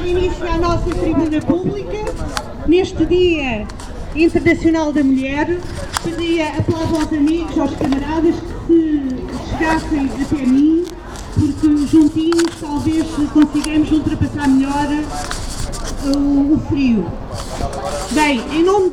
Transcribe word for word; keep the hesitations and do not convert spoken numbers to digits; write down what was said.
dar início à nossa tribuna pública, neste Dia Internacional da Mulher. Pedia apelo aos amigos, aos camaradas, que se chegassem até mim, porque juntinhos talvez consigamos ultrapassar melhor o, o frio. Bem, em nome